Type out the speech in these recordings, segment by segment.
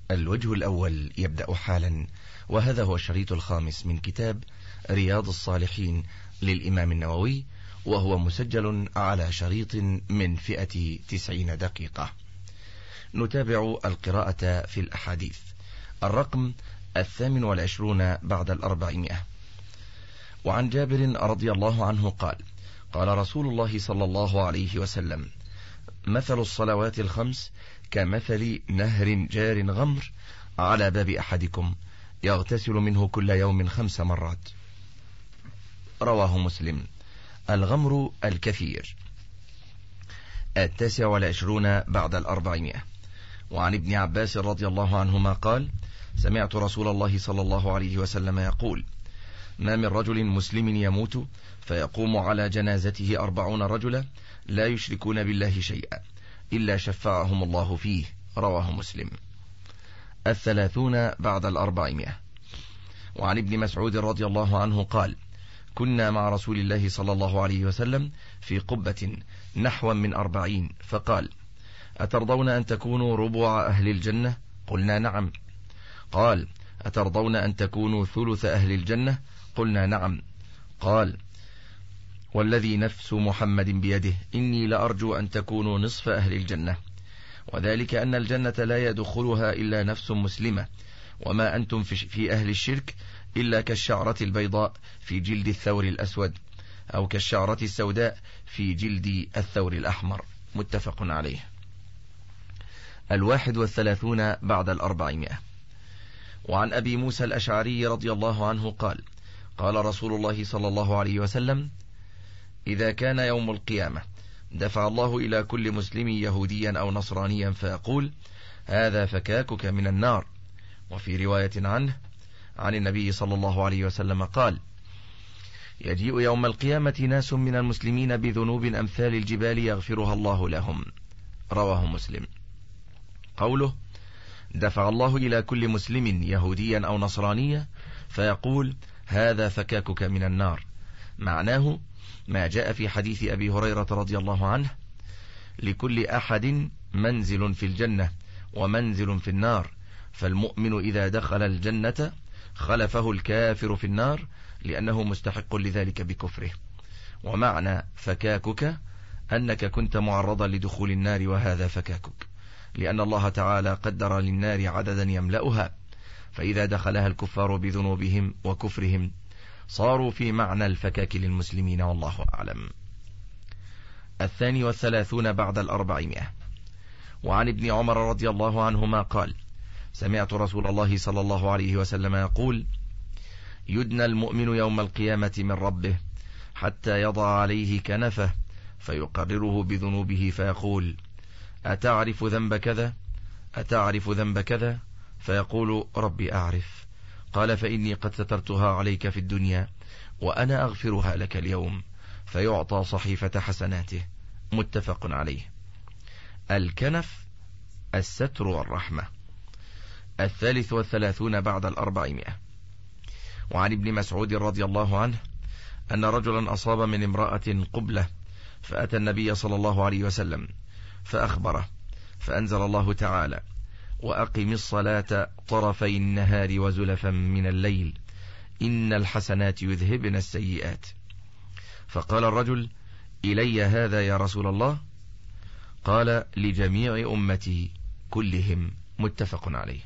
الوجه الأول يبدأ حالا، وهذا هو الشريط الخامس من كتاب رياض الصالحين للإمام النووي، وهو مسجل على شريط من فئة 90 دقيقة. نتابع القراءة في الأحاديث. الرقم 28 بعد 400. وعن جابر رضي الله عنه قال: قال رسول الله صلى الله عليه وسلم: مثل الصلوات الخمس كمثل نهر جار غمر على باب أحدكم يغتسل منه كل يوم 5 مرات. رواه مسلم. الغمر الكثير. 29 بعد 400. وعن ابن عباس رضي الله عنهما قال: سمعت رسول الله صلى الله عليه وسلم يقول: ما من رجل مسلم يموت فيقوم على جنازته 40 رجلا لا يشركون بالله شيئا إلا شفعهم الله فيه. رواه مسلم. 30 بعد 400. وعن ابن مسعود رضي الله عنه قال: كنا مع رسول الله صلى الله عليه وسلم في قبة نحو من 40، فقال: أترضون أن تكونوا ربع أهل الجنة؟ قلنا نعم. قال: أترضون أن تكونوا ثلث أهل الجنة؟ قلنا نعم. قال: والذي نفس محمد بيده إني لأرجو أن تكونوا نصف أهل الجنة، وذلك أن الجنة لا يدخلها إلا نفس مسلمة، وما أنتم في أهل الشرك إلا كالشعرة البيضاء في جلد الثور الأسود، أو كالشعرة السوداء في جلد الثور الأحمر. متفق عليه. 31 بعد 400. وعن أبي موسى الأشعري رضي الله عنه قال: قال رسول الله صلى الله عليه وسلم: إذا كان يوم القيامة دفع الله إلى كل مسلم يهوديا أو نصرانيا فيقول: هذا فكاكك من النار. وفي رواية عنه عن النبي صلى الله عليه وسلم قال: يجيء يوم القيامة ناس من المسلمين بذنوب أمثال الجبال يغفرها الله لهم. رواه مسلم. قوله: دفع الله إلى كل مسلم يهوديا أو نصرانيا فيقول: هذا فكاكك من النار، معناه ما جاء في حديث أبي هريرة رضي الله عنه: لكل أحد منزل في الجنة ومنزل في النار، فالمؤمن إذا دخل الجنة خلفه الكافر في النار لأنه مستحق لذلك بكفره. ومعنى فكاكك أنك كنت معرضا لدخول النار، وهذا فكاكك، لأن الله تعالى قدر للنار عددا يملأها، فإذا دخلها الكفار بذنوبهم وكفرهم صاروا في معنى الفكاك للمسلمين، والله أعلم. 32 بعد 400. وعن ابن عمر رضي الله عنهما قال: سمعت رسول الله صلى الله عليه وسلم يقول: يدنى المؤمن يوم القيامة من ربه حتى يضع عليه كنفه فيقرره بذنوبه فيقول: أتعرف ذنب كذا؟ أتعرف ذنب كذا؟ فيقول: ربي أعرف. قال: فإني قد سترتها عليك في الدنيا وأنا أغفرها لك اليوم، فيعطى صحيفة حسناته. متفق عليه. الكنف الستر والرحمة. 33 بعد 400. وعن ابن مسعود رضي الله عنه أن رجلا أصاب من امرأة قبلة، فأتى النبي صلى الله عليه وسلم فأخبره، فأنزل الله تعالى: وأقم الصلاة طرفي النهار وزلفا من الليل إن الحسنات يذهبن السيئات. فقال الرجل: إلي هذا يا رسول الله؟ قال: لجميع أمتي كلهم. متفق عليه.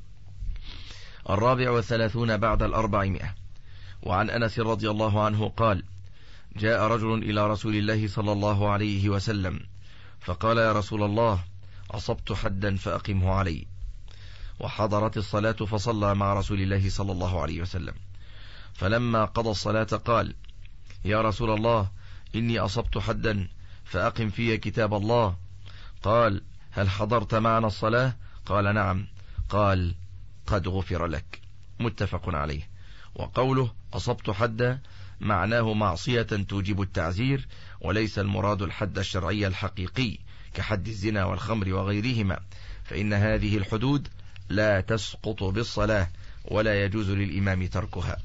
34 بعد 400. وعن أنس رضي الله عنه قال: جاء رجل إلى رسول الله صلى الله عليه وسلم فقال: يا رسول الله، أصبت حدا فأقمه علي. وحضرت الصلاة فصلى مع رسول الله صلى الله عليه وسلم، فلما قضى الصلاة قال: يا رسول الله، إني أصبت حدا فأقم في كتاب الله. قال: هل حضرت معنا الصلاة؟ قال: نعم. قال: قد غفر لك. متفق عليه. وقوله أصبت حدا معناه معصية توجب التعزير، وليس المراد الحد الشرعي الحقيقي كحد الزنا والخمر وغيرهما، فإن هذه الحدود لا تسقط بالصلاة ولا يجوز للإمام تركها.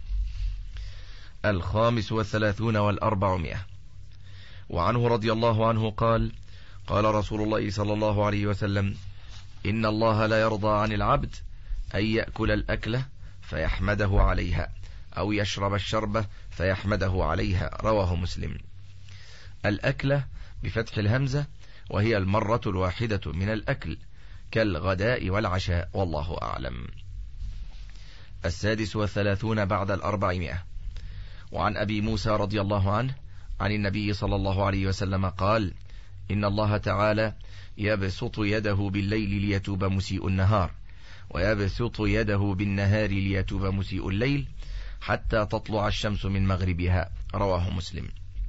35 و400. وعنه رضي الله عنه قال: قال رسول الله صلى الله عليه وسلم: إن الله لا يرضى عن العبد أن يأكل الأكلة فيحمده عليها أو يشرب الشربة فيحمده عليها. رواه مسلم. الأكلة بفتح الهمزة، وهي المرة الواحدة من الأكل كالغداء والعشاء، والله أعلم. 36 بعد 400. وعن أبي موسى رضي الله عنه عن النبي صلى الله عليه وسلم قال: إن الله تعالى يبسط يده بالليل ليتوب مسيء النهار، ويبسط يده بالنهار ليتوب مسيء الليل، حتى تطلع الشمس من مغربها. رواه مسلم.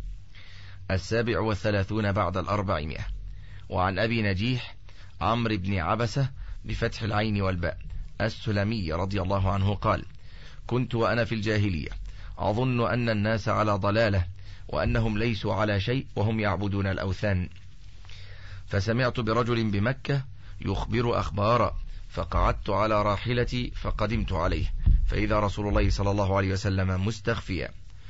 37 بعد 400. وعن أبي نجيح عمرو بن عبسة بفتح العين والباء السلمي رضي الله عنه قال: كنت وأنا في الجاهلية أظن أن الناس على ضلالة، وأنهم ليسوا على شيء وهم يعبدون الأوثان، فسمعت برجل بمكة يخبر أخبارا، فقعدت على راحلتي فقدمت عليه، فإذا رسول الله صلى الله عليه وسلم مستخفيا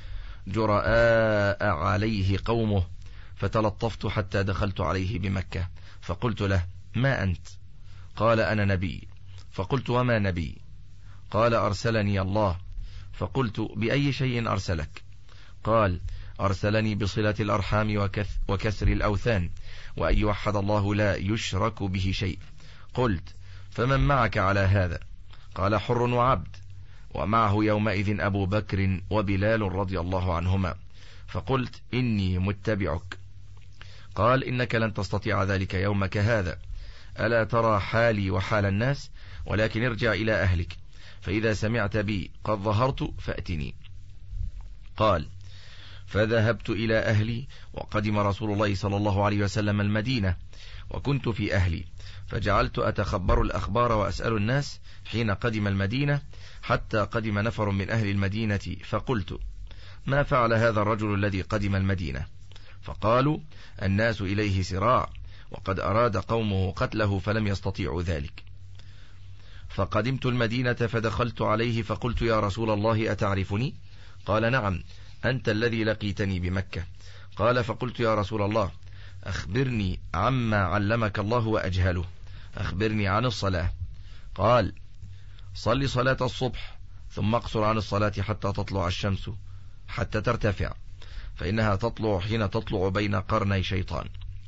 جراء عليه قومه، فتلطفت حتى دخلت عليه بمكة، فقلت له: ما أنت؟ قال: أنا نبي. فقلت: وما نبي؟ قال: أرسلني الله. فقلت: بأي شيء أرسلك؟ قال: أرسلني بصلة الأرحام وكسر الأوثان، وأن يوحد الله لا يشرك به شيء. قلت: فمن معك على هذا؟ قال: حر وعبد، ومعه يومئذ أبو بكر وبلال رضي الله عنهما. فقلت: إني متبعك. قال: إنك لن تستطيع ذلك يومك هذا، ألا ترى حالي وحال الناس؟ ولكن ارجع إلى أهلك، فإذا سمعت بي قد ظهرت فأتني. قال: فذهبت إلى أهلي، وقدم رسول الله صلى الله عليه وسلم المدينة، وكنت في أهلي، فجعلت أتخبر الأخبار وأسأل الناس حين قدم المدينة، حتى قدم نفر من أهل المدينة، فقلت: ما فعل هذا الرجل الذي قدم المدينة؟ فقالوا: الناس إليه سراع، وقد أراد قومه قتله فلم يستطيعوا ذلك. فقدمت المدينة فدخلت عليه، فقلت: يا رسول الله أتعرفني؟ قال: نعم، أنت الذي لقيتني بمكة. قال: فقلت: يا رسول الله أخبرني عما علمك الله وأجهله، أخبرني عن الصلاة. قال: صل صلاة الصبح، ثم اقصر عن الصلاة حتى تطلع الشمس حتى ترتفع، فإنها تطلع حين تطلع بين قرني شيطان،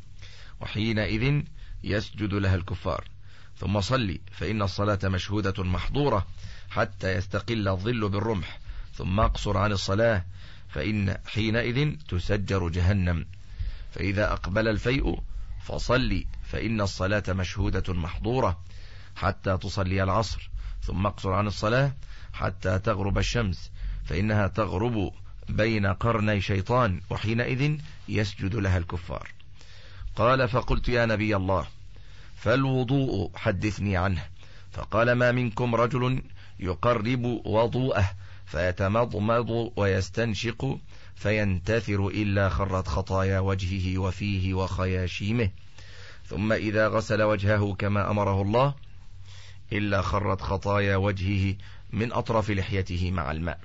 وحينئذ يسجد لها الكفار. ثم صلي، فإن الصلاة مشهودة محظورة حتى يستقل الظل بالرمح، ثم اقصر عن الصلاة، فإن حينئذ تسجر جهنم. فإذا أقبل الفيء فصلي، فإن الصلاة مشهودة محظورة حتى تصلي العصر، ثم اقصر عن الصلاة حتى تغرب الشمس، فإنها تغرب بين قرني شيطان، وحينئذ يسجد لها الكفار. قال: فقلت: يا نبي الله، فالوضوء حدثني عنه. فقال: ما منكم رجل يقرب وضوءه فيتمضمض ويستنشق فينتثر إلا خرت خطايا وجهه وفيه وخياشيمه، ثم إذا غسل وجهه كما أمره الله إلا خرت خطايا وجهه من أطراف لحيته مع الماء،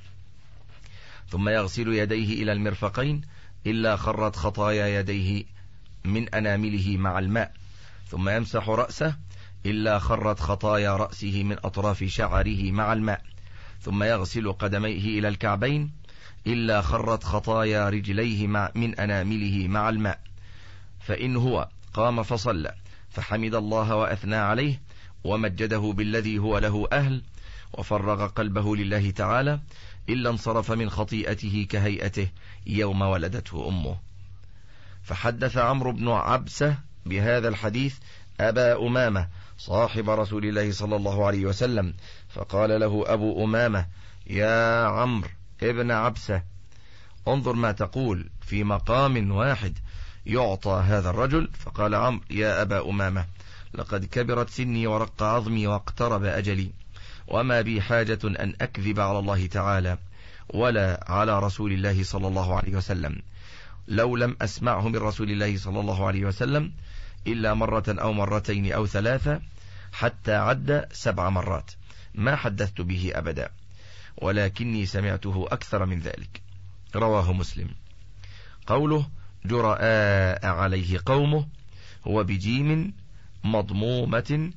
ثم يغسل يديه إلى المرفقين إلا خرت خطايا يديه من أنامله مع الماء، ثم يمسح رأسه إلا خرت خطايا رأسه من أطراف شعره مع الماء، ثم يغسل قدميه إلى الكعبين إلا خرت خطايا رجليه من أنامله مع الماء. فإن هو قام فصلى فحمد الله وأثنى عليه ومجده بالذي هو له أهل وفرغ قلبه لله تعالى، إلا انصرف من خطيئته كهيئته يوم ولدته أمه. فحدث عمرو بن عبسة بهذا الحديث أبا أمامة صاحب رسول الله صلى الله عليه وسلم، فقال له أبو أمامة: يا عمرو ابن عبسة، انظر ما تقول في مقام واحد يعطى هذا الرجل. فقال عمرو: يا أبا أمامة، لقد كبرت سني ورق عظمي واقترب أجلي، وما بي حاجة أن أكذب على الله تعالى ولا على رسول الله صلى الله عليه وسلم، لو لم أسمعه من رسول الله صلى الله عليه وسلم إلا مرة أو مرتين أو ثلاثة، حتى عد 7 مرات، ما حدثت به أبدا، ولكني سمعته أكثر من ذلك. رواه مسلم. قوله جراء عليه قومه هو بجيم مضمومة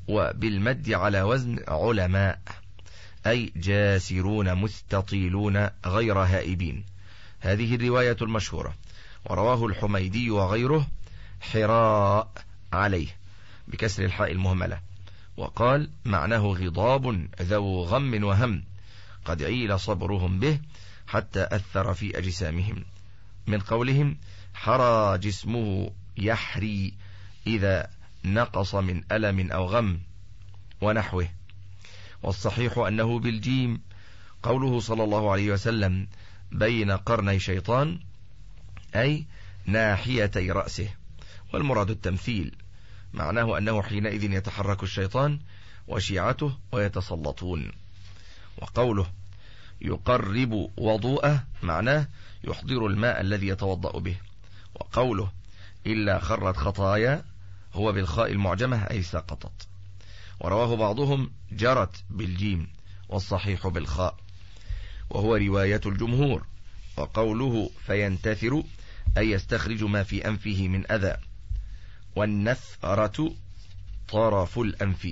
وبالمد على وزن علماء، أي جاسرون مستطيلون غير هائبين. هذه الرواية المشهورة، ورواه الحميدي وغيره حراء عليه بكسر الحاء المهملة، وقال معناه غضاب ذو غم وهم قد عيل صبرهم به حتى أثر في أجسامهم، من قولهم حرى جسمه يحري إذا نقص من ألم أو غم ونحوه. والصحيح أنه بالجيم، قوله صلى الله عليه وسلم بين قرني شيطان، أي ناحيتي رأسه، والمراد التمثيل، معناه أنه حينئذ يتحرك الشيطان وشيعته ويتسلطون. وقوله يقرب وضوءه معناه يحضر الماء الذي يتوضأ به. وقوله إلا خرت خطايا هو بالخاء المعجمة أي سقطت. ورواه بعضهم جرت بالجيم والصحيح بالخاء، وهو رواية الجمهور. وقوله فينتثر أي يستخرج ما في أنفه من أذى، والنثرة طرف الأنف.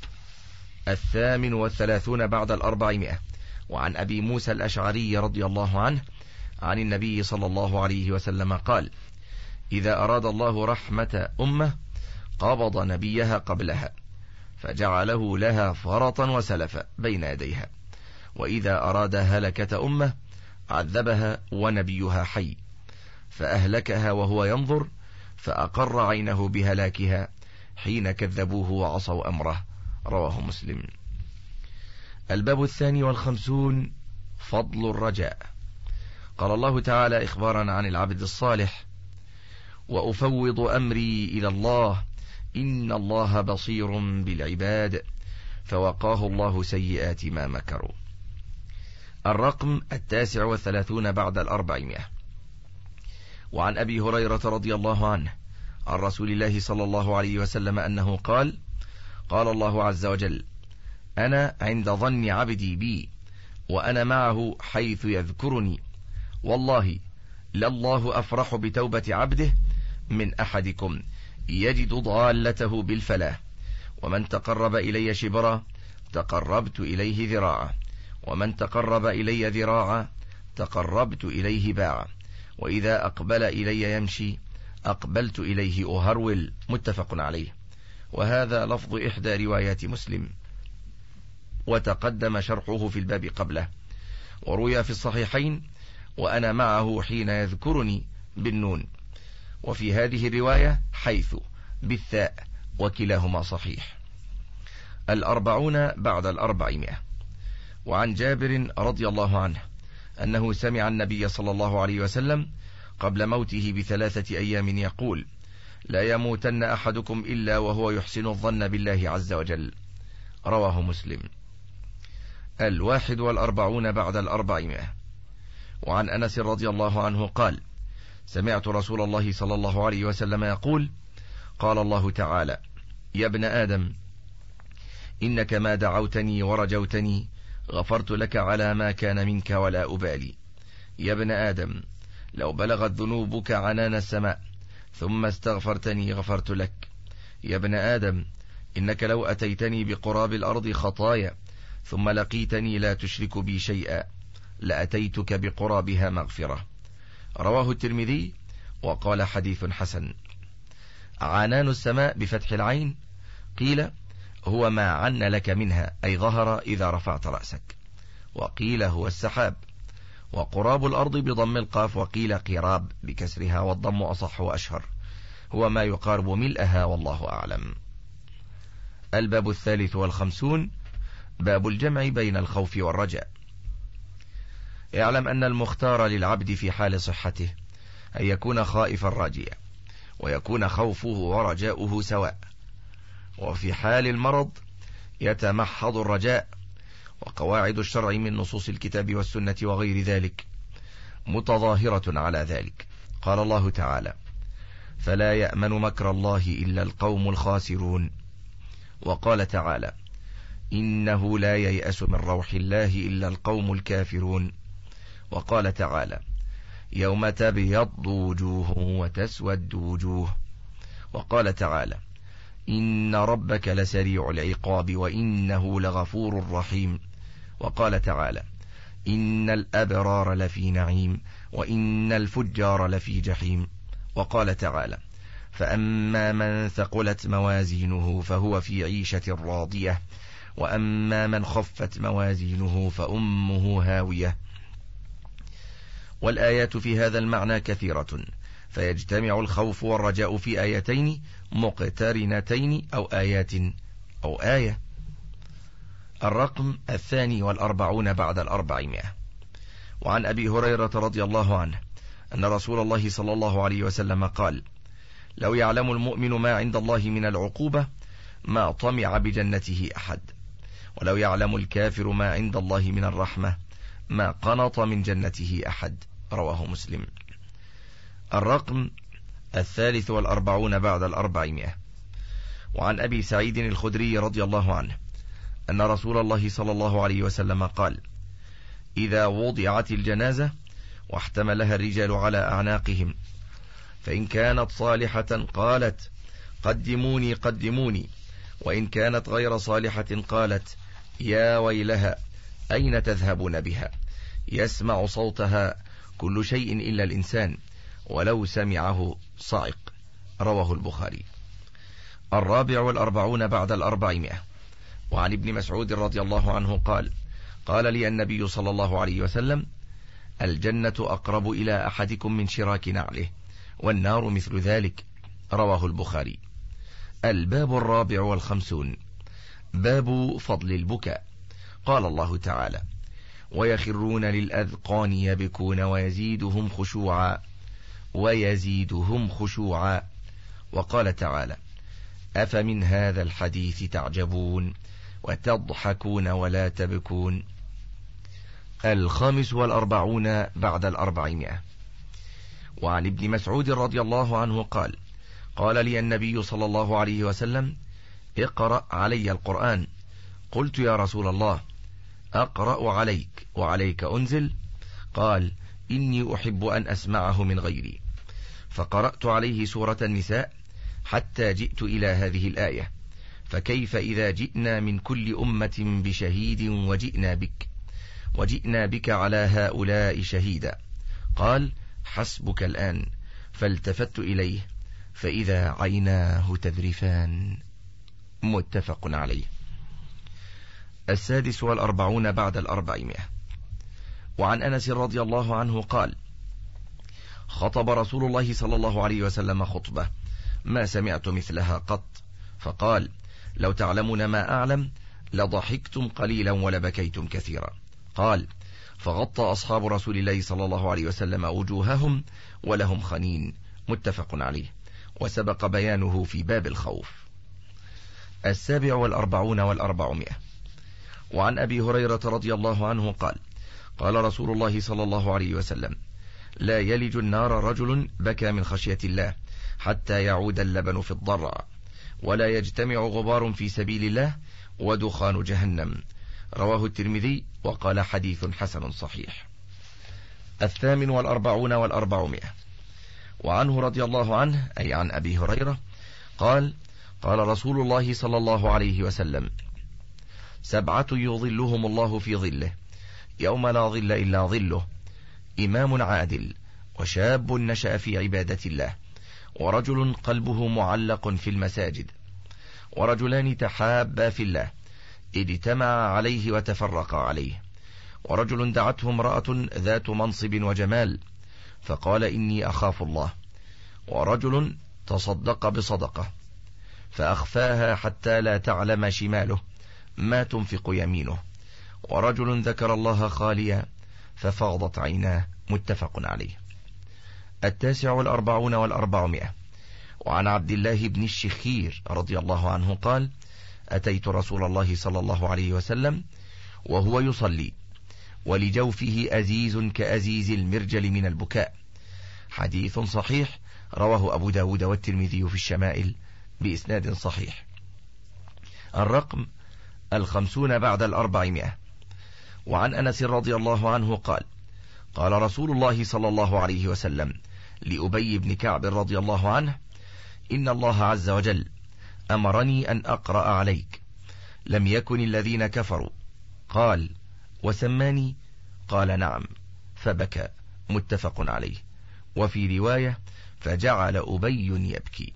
38 بعد 400. وعن أبي موسى الأشعري رضي الله عنه عن النبي صلى الله عليه وسلم قال إذا أراد الله رحمة أمة قبض نبيها قبلها فجعله لها فرطا وسلفا بين يديها، وإذا أراد هلكة أمة عذبها ونبيها حي فأهلكها وهو ينظر، فأقر عينه بهلاكها حين كذبوه وعصوا أمره. رواه مسلم. الباب 52 فضل الرجاء. قال الله تعالى إخبارا عن العبد الصالح وأفوض أمري إلى الله إن الله بصير بالعباد، فوقاه الله سيئات ما مكروا. الرقم 39 بعد 400. وعن أبي هريرة رضي الله عنه عن رسول الله صلى الله عليه وسلم أنه قال قال الله عز وجل أنا عند ظن عبدي بي وأنا معه حيث يذكرني، والله لله أفرح بتوبة عبده من أحدكم يجد ضالته بالفلاح، ومن تقرب إلي شبرا تقربت إليه ذراعا، ومن تقرب إلي ذراعا تقربت إليه باعا، وإذا أقبل إلي يمشي أقبلت إليه أهرول. متفق عليه. وهذا لفظ إحدى روايات مسلم، وتقدم شرحه في الباب قبله. وروي في الصحيحين وأنا معه حين يذكرني بالنون، وفي هذه الرواية حيث بالثاء، وكلاهما صحيح. 40 بعد 400. وعن جابر رضي الله عنه أنه سمع النبي صلى الله عليه وسلم قبل موته ب3 أيام يقول لا يموتن أحدكم إلا وهو يحسن الظن بالله عز وجل. رواه مسلم. 41 بعد 400. وعن أنس رضي الله عنه قال سمعت رسول الله صلى الله عليه وسلم يقول قال الله تعالى يا ابن آدم إنك ما دعوتني ورجوتني غفرت لك على ما كان منك ولا أبالي. يا ابن آدم لو بلغت ذنوبك عنان السماء ثم استغفرتني غفرت لك. يا ابن آدم إنك لو أتيتني بقراب الأرض خطايا ثم لقيتني لا تشرك بي شيئا لأتيتك بقرابها مغفرة. رواه الترمذي وقال حديث حسن. عنان السماء بفتح العين قيل هو ما عن لك منها أي ظهر إذا رفعت رأسك، وقيل هو السحاب. وقراب الأرض بضم القاف، وقيل قراب بكسرها والضم أصح وأشهر، هو ما يقارب ملئها والله أعلم. الباب 53 باب الجمع بين الخوف والرجاء. اعلم أن المختار للعبد في حال صحته أن يكون خائفا راجيا، ويكون خوفه ورجاؤه سواء، وفي حال المرض يتمحض الرجاء. وقواعد الشرع من نصوص الكتاب والسنة وغير ذلك متظاهرة على ذلك. قال الله تعالى فلا يأمن مكر الله إلا القوم الخاسرون. وقال تعالى إنه لا ييأس من روح الله إلا القوم الكافرون. وقال تعالى يوم تبيض وجوه وتسود وجوه. وقال تعالى إن ربك لسريع العقاب وإنه لغفور رحيم. وقال تعالى: إن الأبرار لفي نعيم وإن الفجار لفي جحيم. وقال تعالى: فأما من ثقلت موازينه فهو في عيشة راضية وأما من خفت موازينه فأمه هاوية. والآيات في هذا المعنى كثيرة، فيجتمع الخوف والرجاء في آيتين مقترنتين أو آيات أو آية. الرقم 42 بعد 400. وعن أبي هريرة رضي الله عنه أن رسول الله صلى الله عليه وسلم قال: لو يعلم المؤمن ما عند الله من العقوبة ما طمع بجنته أحد، ولو يعلم الكافر ما عند الله من الرحمة ما قنط من جنته أحد. رواه مسلم. الرقم 43 بعد 400. وعن أبي سعيد الخدري رضي الله عنه أن رسول الله صلى الله عليه وسلم قال: إذا وضعت الجنازة واحتملها الرجال على أعناقهم فإن كانت صالحة قالت: قدموني قدموني، وإن كانت غير صالحة قالت: يا ويلها أين تذهبون بها؟ يسمع صوتها كل شيء إلا الإنسان ولو سمعه صعق. رواه البخاري. 44 بعد 400. وعن ابن مسعود رضي الله عنه قال: قال لي النبي صلى الله عليه وسلم: الجنة أقرب إلى أحدكم من شراك نعله، والنار مثل ذلك. رواه البخاري. الباب 54. باب فضل البكاء. قال الله تعالى: ويخرون للأذقان يبكون ويزيدهم خشوعا ويزيدهم خشوعا. وقال تعالى: أفمن هذا الحديث تعجبون وتضحكون ولا تبكون. 45 بعد 400. وعن ابن مسعود رضي الله عنه قال: قال لي النبي صلى الله عليه وسلم: اقرأ علي القرآن. قلت: يا رسول الله، أقرأ عليك وعليك أنزل؟ قال: إني أحب أن أسمعه من غيري. فقرأت عليه سورة النساء حتى جئت إلى هذه الآية: فكيف إذا جئنا من كل أمة بشهيد وجئنا بك على هؤلاء شهيدا. قال: حسبك الآن. فالتفت إليه فإذا عيناه تذرفان. متفق عليه. 46 بعد 400. وعن أنس رضي الله عنه قال: خطب رسول الله صلى الله عليه وسلم خطبة ما سمعت مثلها قط، فقال: لو تعلمون ما أعلم لضحكتم قليلا ولبكيتم كثيرا. قال: فغطى أصحاب رسول الله صلى الله عليه وسلم وجوههم ولهم خنين. متفق عليه، وسبق بيانه في باب الخوف. 47 و400. وعن أبي هريرة رضي الله عنه قال: قال رسول الله صلى الله عليه وسلم: لا يلج النار رجل بكى من خشية الله حتى يعود اللبن في الضرع، ولا يجتمع غبار في سبيل الله ودخان جهنم. رواه الترمذي وقال: حديث حسن صحيح. 48 و400. وعنه رضي الله عنه أي عن أبي هريرة قال: قال رسول الله صلى الله عليه وسلم: 7 يظلهم الله في ظله يوم لا ظل إلا ظله: إمام عادل، وشاب نشأ في عبادة الله، ورجل قلبه معلق في المساجد، ورجلان تحابا في الله اجتمعا عليه وتفرقا عليه، ورجل دعته امرأة ذات منصب وجمال فقال: إني أخاف الله، ورجل تصدق بصدقة فأخفاها حتى لا تعلم شماله ما تنفق يمينه، ورجل ذكر الله خاليا ففاضت عيناه. متفق عليه. 49 و400. وعن عبد الله بن الشخير رضي الله عنه قال: أتيت رسول الله صلى الله عليه وسلم وهو يصلي ولجوفه أزيز كأزيز المرجل من البكاء. حديث صحيح، رواه أبو داود والترمذي في الشمائل بإسناد صحيح. الرقم 50 بعد 400. وعن أنس رضي الله عنه قال: قال رسول الله صلى الله عليه وسلم لأبي بن كعب رضي الله عنه: إن الله عز وجل أمرني أن أقرأ عليك، لم يكن الذين كفروا. قال: وسماني؟ قال: نعم. فبكى. متفق عليه. وفي رواية: فجعل أبي يبكي.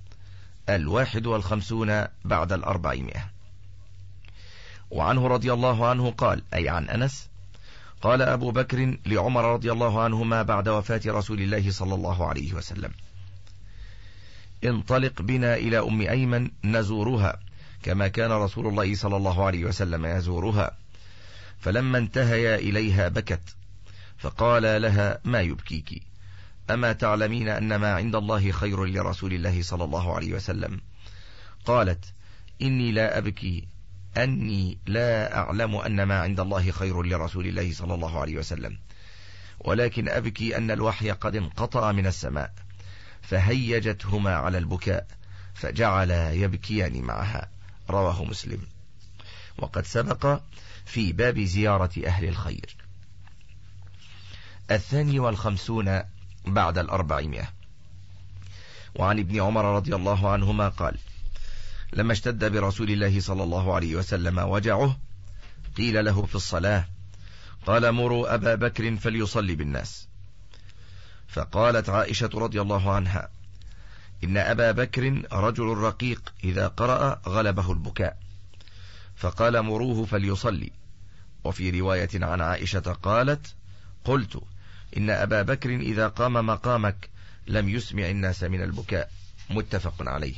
51 بعد 400. وعنه رضي الله عنه قال، أي عن أنس: قال أبو بكر لعمر رضي الله عنهما بعد وفاة رسول الله صلى الله عليه وسلم: انطلق بنا إلى أم أيمن نزورها كما كان رسول الله صلى الله عليه وسلم يزورها. فلما انتهيا إليها بكت، فقال لها: ما يبكيك؟ أما تعلمين أن ما عند الله خير لرسول الله صلى الله عليه وسلم؟ قالت: إني لا أبكي، أني لا أعلم أن ما عند الله خير لرسول الله صلى الله عليه وسلم، ولكن أبكي أن الوحي قد انقطع من السماء، فهيجتهما على البكاء، فجعلا يبكيان معها. رواه مسلم. وقد سبق في باب زيارة أهل الخير. 52 بعد 400. وعن ابن عمر رضي الله عنهما قال: لما اشتد برسول الله صلى الله عليه وسلم وجعه، قيل له في الصلاة، قال: مروا أبا بكر فليصلي بالناس. فقالت عائشة رضي الله عنها: إن أبا بكر رجل رقيق، إذا قرأ غلبه البكاء. فقال: مروه فليصلي. وفي رواية عن عائشة قالت: قلت: إن أبا بكر إذا قام مقامك لم يسمع الناس من البكاء. متفق عليه.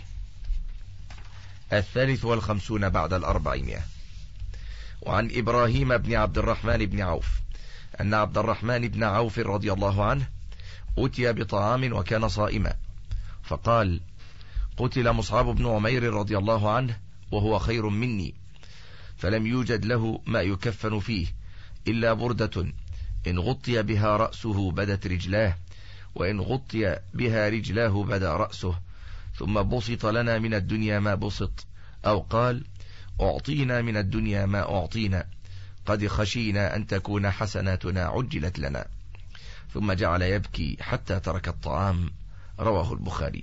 53 بعد 400. وعن إبراهيم بن عبد الرحمن بن عوف أن عبد الرحمن بن عوف رضي الله عنه أتي بطعام وكان صائما، فقال: قتل مصعب بن عمير رضي الله عنه وهو خير مني، فلم يوجد له ما يكفن فيه إلا بردة إن غطي بها رأسه بدت رجلاه، وإن غطي بها رجلاه بدا رأسه، ثم بسط لنا من الدنيا ما بسط، أو قال: أعطينا من الدنيا ما أعطينا، قد خشينا أن تكون حسناتنا عجلت لنا. ثم جعل يبكي حتى ترك الطعام. رواه البخاري.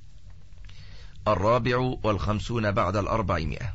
54 بعد 400.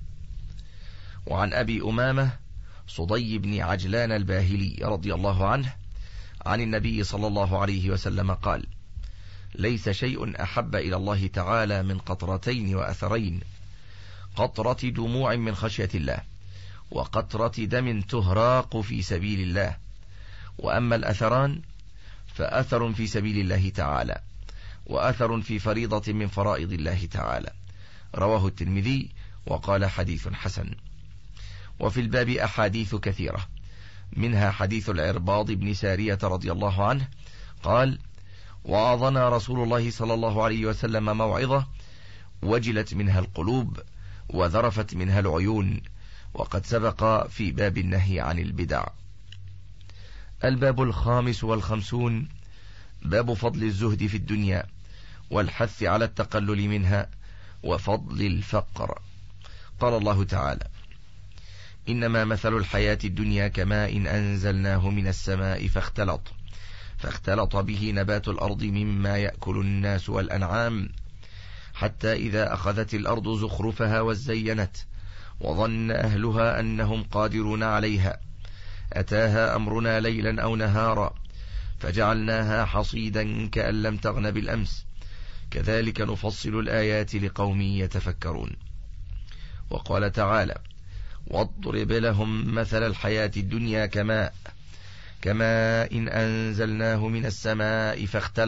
وعن أبي أمامة صدي بن عجلان الباهلي رضي الله عنه عن النبي صلى الله عليه وسلم قال: ليس شيء أحب إلى الله تعالى من قطرتين وأثرين: قطرة دموع من خشية الله، وقطرة دم تهراق في سبيل الله. وأما الأثران فأثر في سبيل الله تعالى، وأثر في فريضة من فرائض الله تعالى. رواه الترمذي وقال: حديث حسن. وفي الباب أحاديث كثيرة، منها حديث العرباض بن سارية رضي الله عنه قال: وعظنا رسول الله صلى الله عليه وسلم موعظة وجلت منها القلوب وذرفت منها العيون. وقد سبق في باب النهي عن البدع. الباب 55 باب فضل الزهد في الدنيا والحث على التقلل منها وفضل الفقر. قال الله تعالى: إنما مثل الحياة الدنيا كماء أنزلناه من السماء فاختلط به نبات الأرض مما يأكل الناس والأنعام، حتى إذا أخذت الأرض زخرفها وزينت وظن أهلها أنهم قادرون عليها أتاها أمرنا ليلا أو نهارا فجعلناها حصيدا كأن لم تغن بالأمس، كذلك نفصل الآيات لقوم يتفكرون. وقال تعالى: واضرب لهم مثل الحياة الدنيا كماء إن أنزلناه من السماء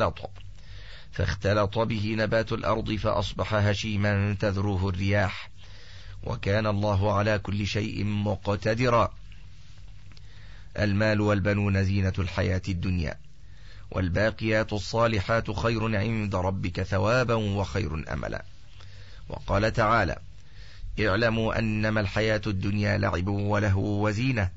فاختلط به نبات الأرض فأصبح هشيما تذروه الرياح، وكان الله على كل شيء مقتدرا. المال والبنون زينة الحياة الدنيا، والباقيات الصالحات خير عند ربك ثوابا وخير أملا. وقال تعالى: اعلموا أنما الحياة الدنيا لعب ولهو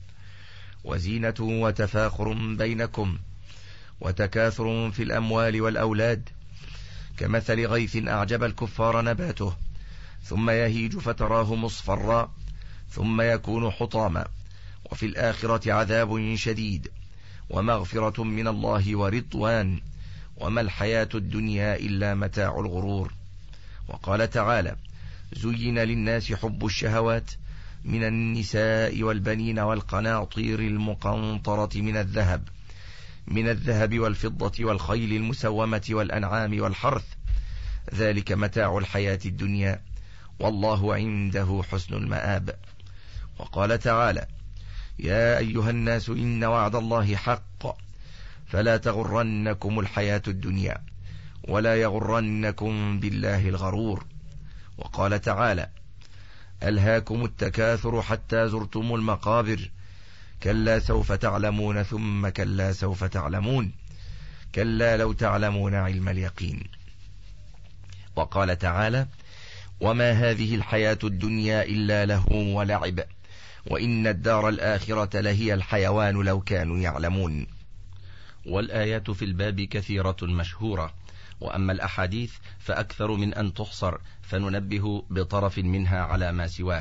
وزينة وتفاخر بينكم وتكاثر في الأموال والأولاد، كمثل غيث أعجب الكفار نباته ثم يهيج فتراه مصفرا ثم يكون حطاما، وفي الآخرة عذاب شديد ومغفرة من الله ورضوان، وما الحياة الدنيا إلا متاع الغرور. وقال تعالى: زين للناس حب الشهوات من النساء والبنين والقناطير المقنطرة من الذهب والفضة والخيل المسومة والأنعام والحرث، ذلك متاع الحياة الدنيا والله عنده حسن المآب. وقال تعالى: يا أيها الناس إن وعد الله حق فلا تغرنكم الحياة الدنيا ولا يغرنكم بالله الغرور. وقال تعالى: ألهاكم التكاثر حتى زرتم المقابر كلا سوف تعلمون ثم كلا سوف تعلمون كلا لو تعلمون علم اليقين. وقال تعالى: وما هذه الحياة الدنيا إلا لهو ولعب وإن الدار الآخرة لهي الحيوان لو كانوا يعلمون. والآيات في الباب كثيرة مشهورة، وأما الأحاديث فأكثر من أن تحصر، فننبه بطرف منها على ما سواه.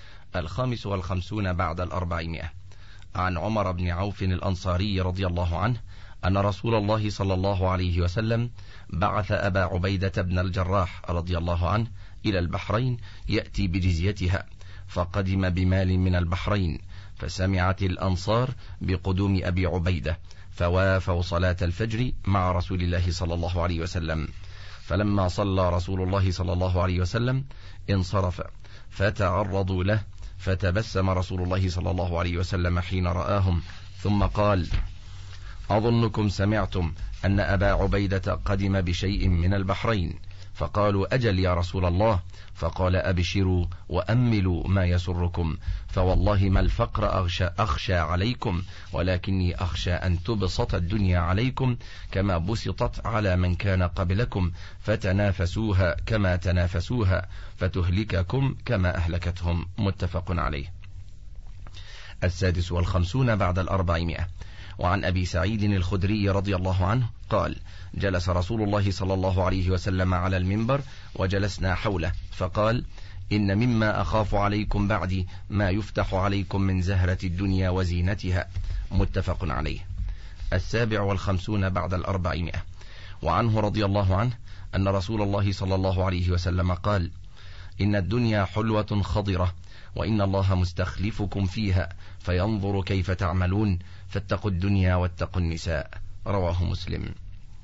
55 بعد 400. عن عمر بن عوف الأنصاري رضي الله عنه أن رسول الله صلى الله عليه وسلم بعث أبا عبيدة بن الجراح رضي الله عنه إلى البحرين يأتي بجزيتها، فقدم بمال من البحرين، فسمعت الأنصار بقدوم أبي عبيدة فوافوا صلاة الفجر مع رسول الله صلى الله عليه وسلم، فلما صلى رسول الله صلى الله عليه وسلم انصرف فتعرضوا له، فتبسم رسول الله صلى الله عليه وسلم حين رآهم، ثم قال: أظنكم سمعتم أن أبا عبيدة قدم بشيء من البحرين. فقالوا: أجل يا رسول الله. فقال: أبشروا وأملوا ما يسركم، فوالله ما الفقر أخشى عليكم، ولكني أخشى أن تبسط الدنيا عليكم كما بسطت على من كان قبلكم، فتنافسوها كما تنافسوها، فتهلككم كما أهلكتهم. متفق عليه. 56 بعد 400. وعن أبي سعيد الخدري رضي الله عنه قال: جلس رسول الله صلى الله عليه وسلم على المنبر وجلسنا حوله، فقال: إن مما أخاف عليكم بعدي ما يفتح عليكم من زهرة الدنيا وزينتها. متفق عليه. 57 بعد 400. وعنه رضي الله عنه أن رسول الله صلى الله عليه وسلم قال: إن الدنيا حلوة خضرة، وإن الله مستخلفكم فيها فينظر كيف تعملون، فاتقوا الدنيا واتقوا النساء. رواه مسلم.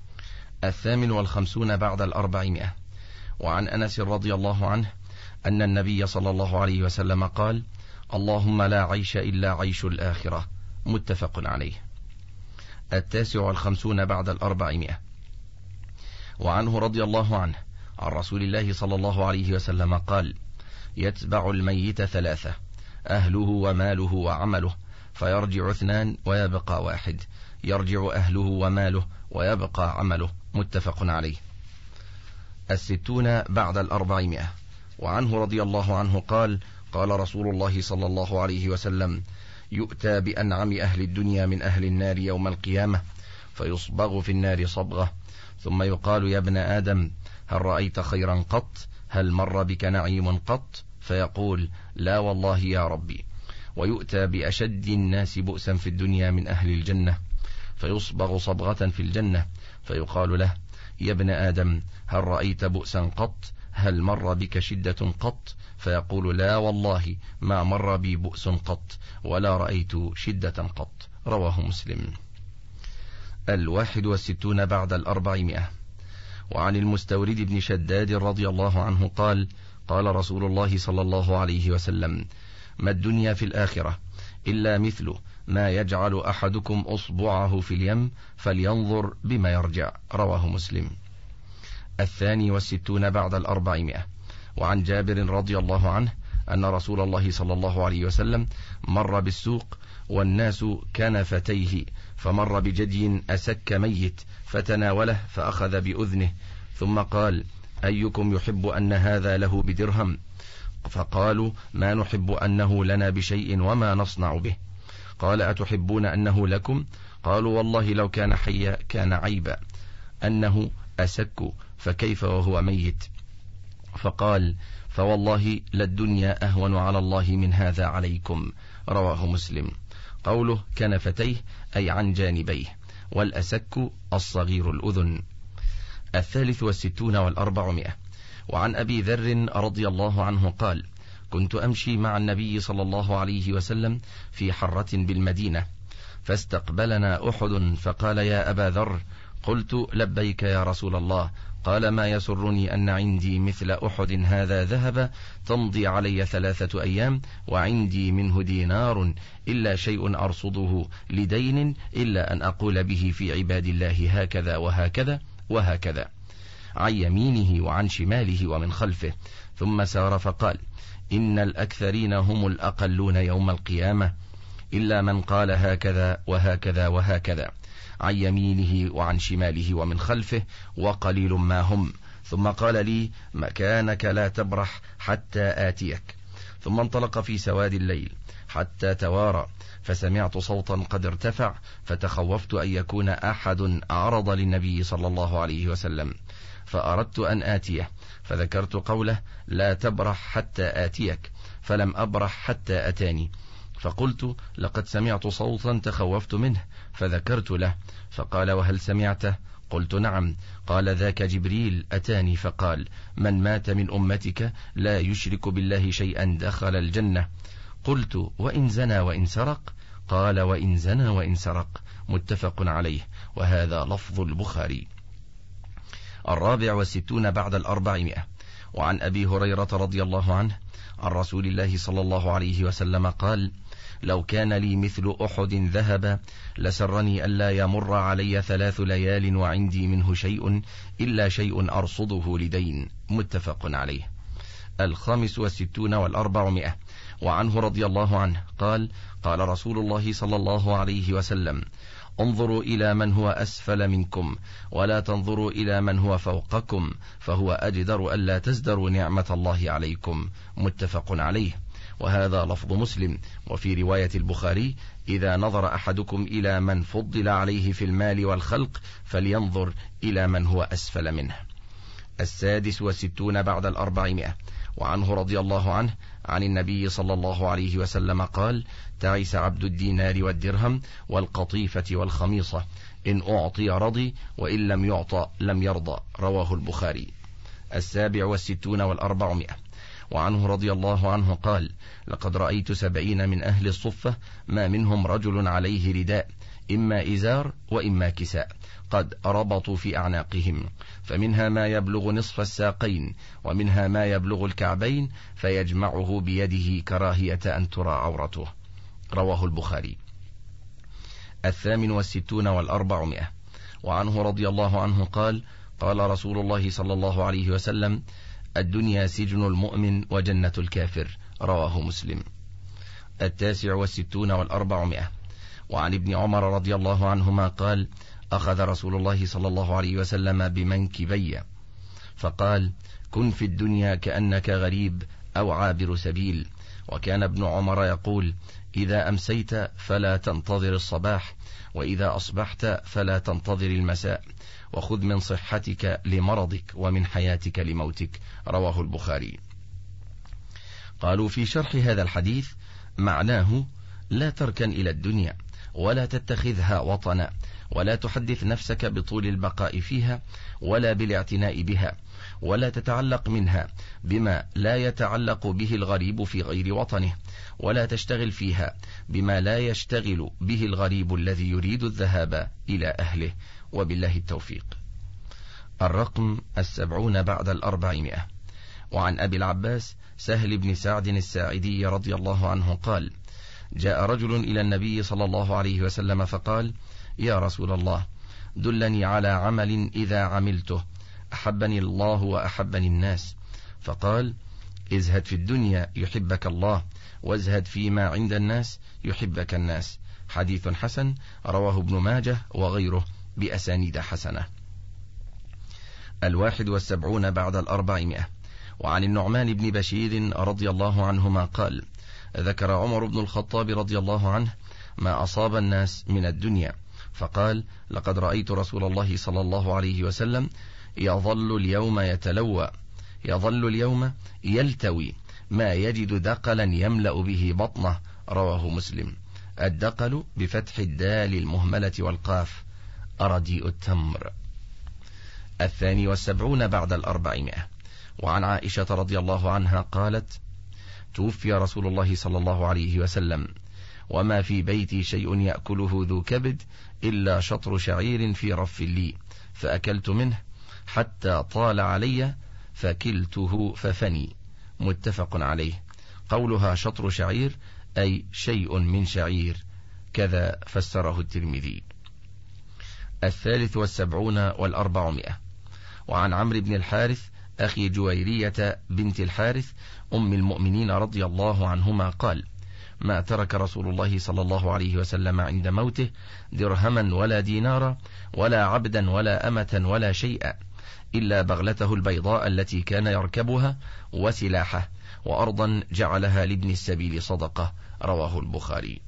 58 بعد 400. وعن أنس رضي الله عنه أن النبي صلى الله عليه وسلم قال: اللهم لا عيش إلا عيش الآخرة. متفق عليه. 59 بعد 400. وعنه رضي الله عنه عن رسول الله صلى الله عليه وسلم قال: يتبع الميت 3: أهله وماله وعمله، فيرجع 2 ويبقى 1، يرجع أهله وماله ويبقى عمله. متفق عليه. 60 بعد 400. وعنه رضي الله عنه قال: قال رسول الله صلى الله عليه وسلم: يؤتى بأنعم أهل الدنيا من أهل النار يوم القيامة، فيصبغ في النار صبغة، ثم يقال: يا ابن آدم هل رأيت خيرا قط؟ هل مر بك نعيم قط؟ فيقول: لا والله يا ربي. ويؤتى بأشد الناس بؤسا في الدنيا من أهل الجنة، فيصبغ صبغة في الجنة، فيقال له: يا ابن آدم هل رأيت بؤسا قط؟ هل مر بك شدة قط؟ فيقول: لا والله ما مر بي بؤس قط ولا رأيت شدة قط. رواه مسلم. 61 بعد 400. وعن المستورد بن شداد رضي الله عنه قال: قال رسول الله صلى الله عليه وسلم: ما الدنيا في الآخرة إلا مثل ما يجعل أحدكم أصبعه في اليم فلينظر بما يرجع. رواه مسلم. 62 بعد 400. وعن جابر رضي الله عنه أن رسول الله صلى الله عليه وسلم مر بالسوق والناس كنفتيه، فمر بجدي أسك ميت فتناوله فأخذ بأذنه، ثم قال: أيكم يحب أن هذا له بدرهم؟ فقالوا: ما نحب أنه لنا بشيء وما نصنع به. قال: أتحبون أنه لكم؟ قالوا: والله لو كان حيا كان عيبا أنه أسك، فكيف وهو ميت؟ فقال: فوالله للدنيا أهون على الله من هذا عليكم. رواه مسلم. قوله كنفتيه أي عن جانبيه، والأسك الصغير الأذن. 63 و400. وعن أبي ذر رضي الله عنه قال: كنت أمشي مع النبي صلى الله عليه وسلم في حرة بالمدينة، فاستقبلنا أحد فقال: يا أبا ذر. قلت: لبيك يا رسول الله. قال: ما يسرني أن عندي مثل أحد هذا ذهب تمضي علي 3 أيام، وعندي منه دينار إلا شيء أرصده لدين، إلا أن أقول به في عباد الله هكذا وهكذا وهكذا، عن يمينه وعن شماله ومن خلفه. ثم سار فقال: إن الأكثرين هم الأقلون يوم القيامة، إلا من قال هكذا وهكذا وهكذا، عن يمينه وعن شماله ومن خلفه، وقليل ما هم. ثم قال لي: مكانك لا تبرح حتى آتيك. ثم انطلق في سواد الليل حتى توارى، فسمعت صوتا قد ارتفع، فتخوفت أن يكون أحد أعرض للنبي صلى الله عليه وسلم، فأردت أن آتيه، فذكرت قوله: لا تبرح حتى آتيك، فلم أبرح حتى أتاني. فقلت: لقد سمعت صوتا تخوفت منه، فذكرت له، فقال: وهل سمعته؟ قلت: نعم. قال: ذاك جبريل أتاني فقال: من مات من أمتك لا يشرك بالله شيئا دخل الجنة. قلت: وإن زنى وإن سرق؟ قال: وإن زنى وإن سرق. متفق عليه، وهذا لفظ البخاري. 64 بعد 400. وعن أبي هريرة رضي الله عنه عن رسول الله صلى الله عليه وسلم قال: لو كان لي مثل أحد ذهب لسرني ألا يمر علي 3 ليال وعندي منه شيء إلا شيء أرصده لدين. متفق عليه. 65 و400. وعنه رضي الله عنه قال: قال رسول الله صلى الله عليه وسلم: انظروا إلى من هو أسفل منكم، ولا تنظروا إلى من هو فوقكم، فهو أجدر ألا تزدروا نعمة الله عليكم. متفق عليه، وهذا لفظ مسلم. وفي رواية البخاري: إذا نظر أحدكم إلى من فضل عليه في المال والخلق فلينظر إلى من هو أسفل منه. 66 بعد 400. وعنه رضي الله عنه عن النبي صلى الله عليه وسلم قال: تعس عبد الدينار والدرهم والقطيفة والخميصة، إن أعطي رضي، وإن لم يعطى لم يرضى. رواه البخاري. 67 و400. وعنه رضي الله عنه قال: لقد رأيت 70 من أهل الصفة ما منهم رجل عليه رداء، إما إزار وإما كساء، قد ربطوا في أعناقهم، فمنها ما يبلغ نصف الساقين، ومنها ما يبلغ الكعبين، فيجمعه بيده كراهية أن ترى عورته. رواه البخاري. 68 و400. وعنه رضي الله عنه قال: قال رسول الله صلى الله عليه وسلم: الدنيا سجن المؤمن وجنة الكافر. رواه مسلم. 69 و400. وعن ابن عمر رضي الله عنهما قال: أخذ رسول الله صلى الله عليه وسلم بمنكبي فقال: كن في الدنيا كأنك غريب أو عابر سبيل. وكان ابن عمر يقول: إذا أمسيت فلا تنتظر الصباح، وإذا أصبحت فلا تنتظر المساء، وخذ من صحتك لمرضك ومن حياتك لموتك. رواه البخاري. قالوا في شرح هذا الحديث: معناه لا تركن إلى الدنيا، ولا تتخذها وطنا، ولا تحدث نفسك بطول البقاء فيها ولا بالاعتناء بها، ولا تتعلق منها بما لا يتعلق به الغريب في غير وطنه، ولا تشتغل فيها بما لا يشتغل به الغريب الذي يريد الذهاب إلى أهله. وبالله التوفيق. الرقم 70 بعد 400. وعن أبي العباس سهل بن سعد الساعدي رضي الله عنه قال: جاء رجل إلى النبي صلى الله عليه وسلم فقال: يا رسول الله، دلني على عمل إذا عملته أحبني الله وأحبني الناس. فقال: ازهد في الدنيا يحبك الله، وازهد فيما عند الناس يحبك الناس. حديث حسن، رواه ابن ماجه وغيره بأسانيد حسنة. 71 بعد 400. وعن النعمان بن بشير رضي الله عنهما قال: ذكر عمر بن الخطاب رضي الله عنه ما أصاب الناس من الدنيا، فقال: لقد رأيت رسول الله صلى الله عليه وسلم يظل اليوم يلتوي ما يجد دقلا يملأ به بطنه. رواه مسلم. الدقل بفتح الدال المهملة والقاف، أرديء التمر. 72 بعد 400. وعن عائشة رضي الله عنها قالت: توفي رسول الله صلى الله عليه وسلم وما في بيتي شيء يأكله ذو كبد إلا شطر شعير في رف لي، فأكلت منه حتى طال علي فكلته ففني. متفق عليه. قولها شطر شعير أي شيء من شعير، كذا فسره الترمذي. 73 و400. وعن عمرو بن الحارث أخي جويرية بنت الحارث أم المؤمنين رضي الله عنهما قال: ما ترك رسول الله صلى الله عليه وسلم عند موته درهما ولا دينارا ولا عبدا ولا أمة ولا شيئا إلا بغلته البيضاء التي كان يركبها وسلاحه، وأرضا جعلها لابن السبيل صدقة. رواه البخاري.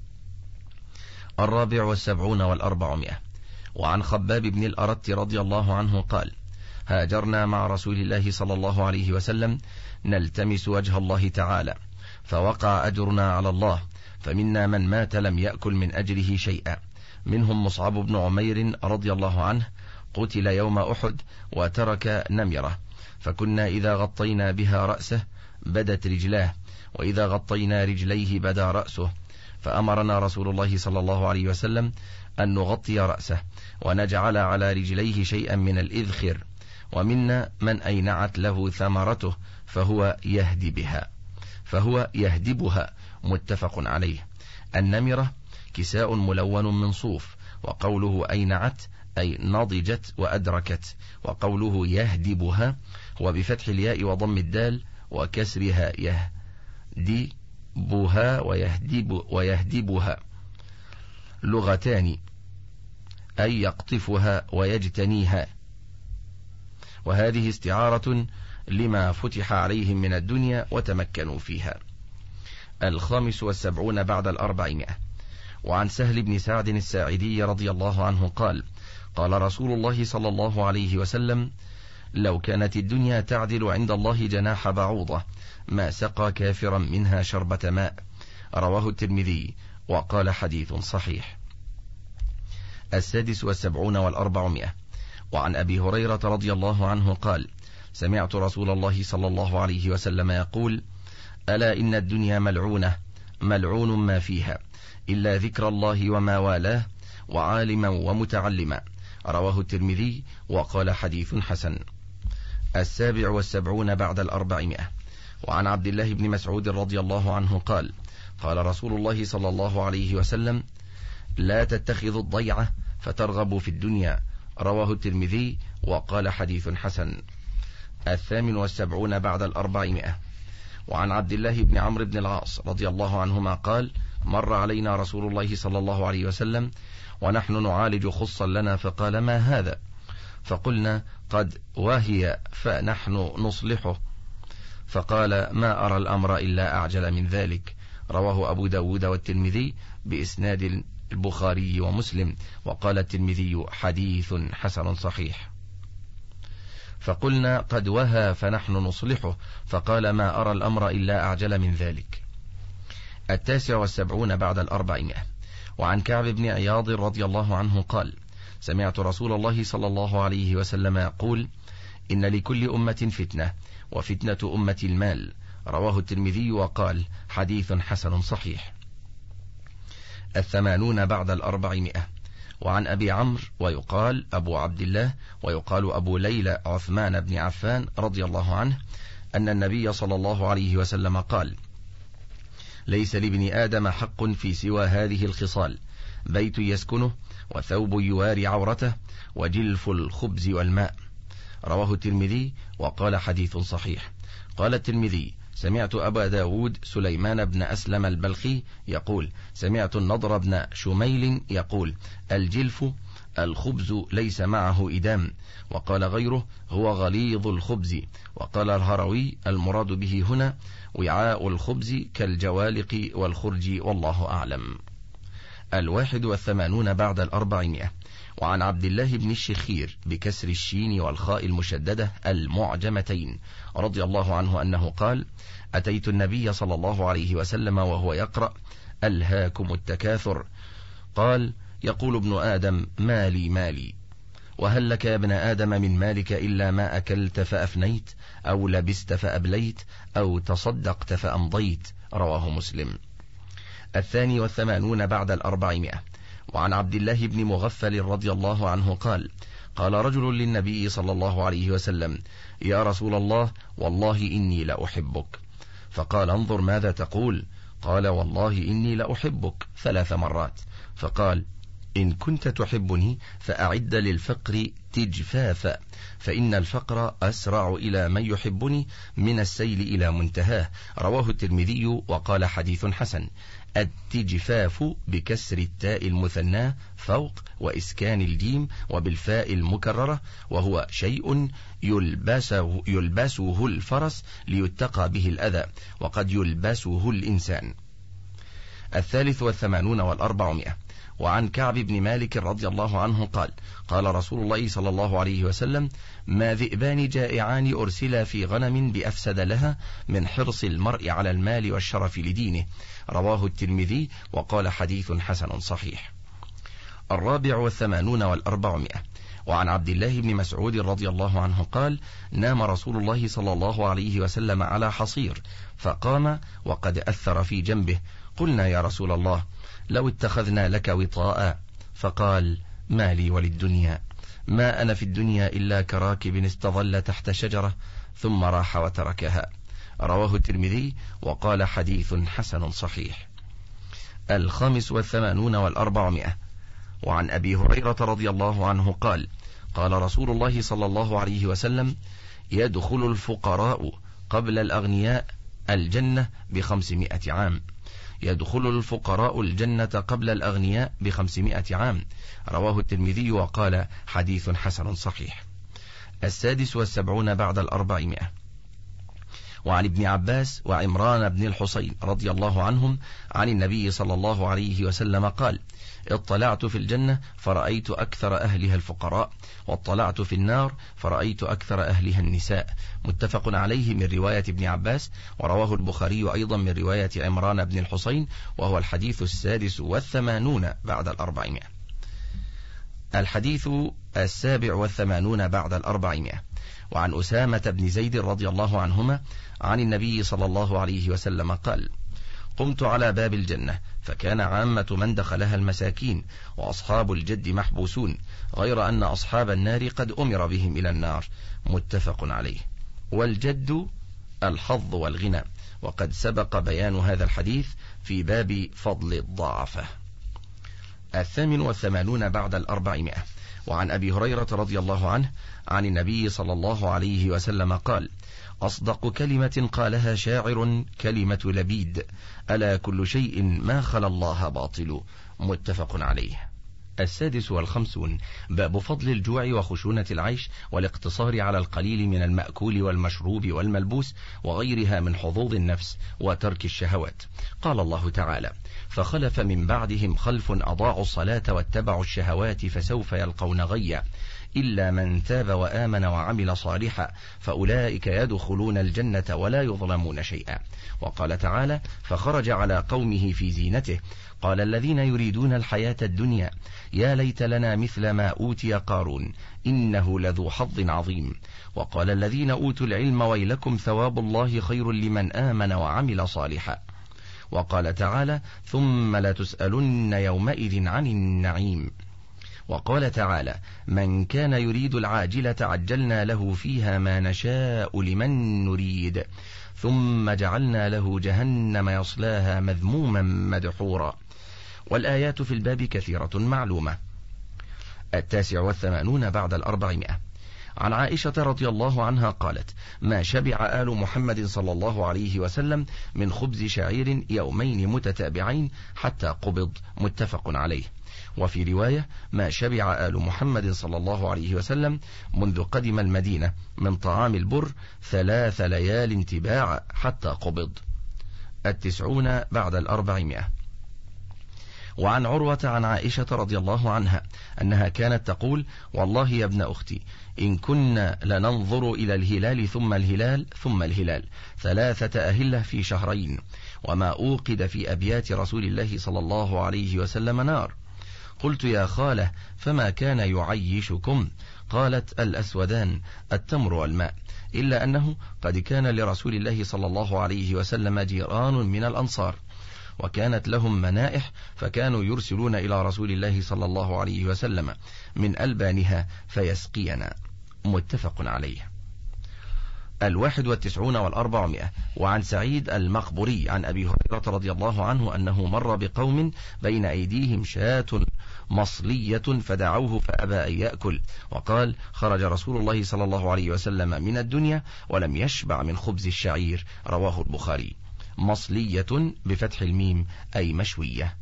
74 و400. وعن خباب بن الأرت رضي الله عنه قال: هاجرنا مع رسول الله صلى الله عليه وسلم نلتمس وجه الله تعالى، فوقع أجرنا على الله، فمنا من مات لم يأكل من أجره شيئا، منهم مصعب بن عمير رضي الله عنه قتل يوم أحد وترك نمرة، فكنا إذا غطينا بها رأسه بدت رجلاه، وإذا غطينا رجليه بدا رأسه، فأمرنا رسول الله صلى الله عليه وسلم أن نغطي رأسه ونجعل على رجليه شيئا من الإذخر، ومنا من أينعت له ثمرته فهو يهدبها. متفق عليه. النمرة كساء ملون من صوف، وقوله أينعت أي نضجت وأدركت، وقوله يهدبها هو بفتح الياء وضم الدال وكسرها يهدبها ويهدبها، لغتان، أي يقطفها ويجتنيها، وهذه استعارة لما فتح عليهم من الدنيا وتمكنوا فيها. 75 بعد 400. وعن سهل بن سعد الساعدي رضي الله عنه قال: قال رسول الله صلى الله عليه وسلم: لو كانت الدنيا تعدل عند الله جناح بعوضة ما سقى كافرا منها شربة ماء. رواه الترمذي وقال حديث صحيح. 76 و400. وعن أبي هريرة رضي الله عنه قال: سمعت رسول الله صلى الله عليه وسلم يقول: ألا إن الدنيا ملعونة ملعون ما فيها إلا ذكر الله وما والاه وعالما ومتعلما. رواه الترمذي وقال حديث حسن. 77 بعد 400. وعن عبد الله بن مسعود رضي الله عنه قال: قال رسول الله صلى الله عليه وسلم: لا تتخذوا الضيعة فترغبوا في الدنيا. رواه الترمذي وقال حديث حسن. 78 بعد 400. وعن عبد الله بن عمرو بن العاص رضي الله عنهما قال: مر علينا رسول الله صلى الله عليه وسلم ونحن نعالج خصا لنا، فقال: ما هذا؟ فقلنا: قد وهي فنحن نصلحه. فقال: ما أرى الأمر إلا أعجل من ذلك. رواه أبو داود والترمذي بإسناد البخاري ومسلم، وقال الترمذي حديث حسن صحيح. فقلنا: قد وهى فنحن نصلحه. فقال: ما أرى الأمر إلا أعجل من ذلك. 79 بعد 400. وعن كعب بن عياض رضي الله عنه قال: سمعت رسول الله صلى الله عليه وسلم يقول: إن لكل أمة فتنة وفتنة أمة المال. رواه الترمذي وقال حديث حسن صحيح. 80 بعد 400. وعن أبي عمرو ويقال أبو عبد الله ويقال أبو ليلى عثمان بن عفان رضي الله عنه أن النبي صلى الله عليه وسلم قال: ليس لابن آدم حق في سوى هذه الخصال: بيت يسكنه، وثوب يواري عورته، وجلف الخبز والماء. رواه الترمذي وقال حديث صحيح. قال الترمذي: سمعت أبا داود سليمان بن أسلم البلخي يقول: سمعت النضر بن شميل يقول: الجلف الخبز ليس معه إدام. وقال غيره: هو غليظ الخبز. وقال الهروي: المراد به هنا وعاء الخبز كالجوالق والخرج، والله أعلم. 81 بعد 400. وعن عبد الله بن الشخير بكسر الشين والخاء المشددة المعجمتين رضي الله عنه أنه قال: أتيت النبي صلى الله عليه وسلم وهو يقرأ: ألهاكم التكاثر. قال: يقول ابن آدم: مالي مالي. وهل لك يا ابن آدم من مالك إلا ما أكلت فأفنيت أو لبست فأبليت أو تصدقت فأمضيت. رواه مسلم. 82 بعد 400. وعن عبد الله بن مغفل رضي الله عنه قال: قال رجل للنبي صلى الله عليه وسلم: يا رسول الله، والله إني لأحبك. فقال: انظر ماذا تقول. قال: والله إني لأحبك 3 مرات. فقال: إن كنت تحبني فأعد للفقر تجفافا، فإن الفقر أسرع إلى من يحبني من السيل إلى منتهاه. رواه الترمذي وقال: حديث حسن. التجفاف بكسر التاء المثناه فوق وإسكان الجيم وبالفاء المكررة، وهو شيء يلبسه الفرس ليتقى به الأذى، وقد يلبسه الإنسان. 83 و400. وعن كعب بن مالك رضي الله عنه قال: قال رسول الله صلى الله عليه وسلم: ما ذئبان جائعان أرسلا في غنم بأفسد لها من حرص المرء على المال والشرف لدينه. رواه الترمذي وقال: حديث حسن صحيح. 84 و400. وعن عبد الله بن مسعود رضي الله عنه قال: نام رسول الله صلى الله عليه وسلم على حصير فقام وقد أثر في جنبه. قلنا: يا رسول الله، لو اتخذنا لك وطاء. فقال: ما لي وللدنيا، ما أنا في الدنيا إلا كراكب استظل تحت شجرة ثم راح وتركها. رواه الترمذي وقال: حديث حسن صحيح. 85 و400. وعن أبي هريرة رضي الله عنه قال: قال رسول الله صلى الله عليه وسلم: يدخل الفقراء قبل الأغنياء الجنة ب500 عام. يدخل الفقراء الجنة قبل الأغنياء ب500 عام. رواه الترمذي وقال: حديث حسن صحيح. 76 بعد 400. وعن ابن عباس وعمران بن الحصين رضي الله عنهم عن النبي صلى الله عليه وسلم قال: اطلعت في الجنة فرأيت أكثر أهلها الفقراء، واطلعت في النار فرأيت أكثر أهلها النساء. متفق عليه من رواية ابن عباس، ورواه البخاري أيضا من رواية عمران بن الحصين، وهو الحديث 86 بعد 400. الحديث 87 بعد 400. وعن أسامة بن زيد رضي الله عنهما عن النبي صلى الله عليه وسلم قال: قمت على باب الجنة فكان عامة من دخلها المساكين، وأصحاب الجد محبوسون، غير أن أصحاب النار قد أمر بهم إلى النار. متفق عليه. والجد الحظ والغنى، وقد سبق بيان هذا الحديث في باب فضل الضعفة. 88 بعد 400. وعن أبي هريرة رضي الله عنه عن النبي صلى الله عليه وسلم قال: أصدق كلمة قالها شاعر كلمة لبيد: ألا كل شيء ما خلا الله باطل. متفق عليه. 56 باب فضل الجوع وخشونة العيش والاقتصار على القليل من المأكول والمشروب والملبوس وغيرها من حظوظ النفس وترك الشهوات. قال الله تعالى: فخلف من بعدهم خلف أضاعوا الصلاة واتبعوا الشهوات فسوف يلقون غيا إلا من تاب وآمن وعمل صالحا فأولئك يدخلون الجنة ولا يظلمون شيئا. وقال تعالى: فخرج على قومه في زينته قال الذين يريدون الحياة الدنيا يا ليت لنا مثل ما أوتي قارون إنه لذو حظ عظيم. وقال الذين أوتوا العلم ويلكم ثواب الله خير لمن آمن وعمل صالحا. وقال تعالى: ثم لتسألن يومئذ عن النعيم. وقال تعالى: من كان يريد العاجلة عجلنا له فيها ما نشاء لمن نريد ثم جعلنا له جهنم يصلاها مذموما مدحورا. والآيات في الباب كثيرة معلومة. 89 بعد 400. عن عائشة رضي الله عنها قالت: ما شبع آل محمد صلى الله عليه وسلم من خبز شعير يومين متتابعين حتى قبض. متفق عليه. وفي رواية: ما شبع آل محمد صلى الله عليه وسلم منذ قدم المدينة من طعام البر 3 ليال تباعا حتى قبض. 90 بعد 400. وعن عروة عن عائشة رضي الله عنها أنها كانت تقول: والله يا ابن أختي إن كنا لننظر إلى الهلال ثم الهلال ثم الهلال 3 أهلة في شهرين، وما أوقد في أبيات رسول الله صلى الله عليه وسلم نار. قلت يا خالة فما كان يعيشكم؟ قالت الأسودان التمر والماء، إلا أنه قد كان لرسول الله صلى الله عليه وسلم جيران من الأنصار، وكانت لهم منائح، فكانوا يرسلون إلى رسول الله صلى الله عليه وسلم من ألبانها فيسقينا. متفق عليه. 91 و400. وعن سعيد المقبري عن أبي هريرة رضي الله عنه أنه مر بقوم بين أيديهم شاة مصلية فدعوه فأبى أن يأكل، وقال خرج رسول الله صلى الله عليه وسلم من الدنيا ولم يشبع من خبز الشعير. رواه البخاري. مصلية بفتح الميم أي مشوية.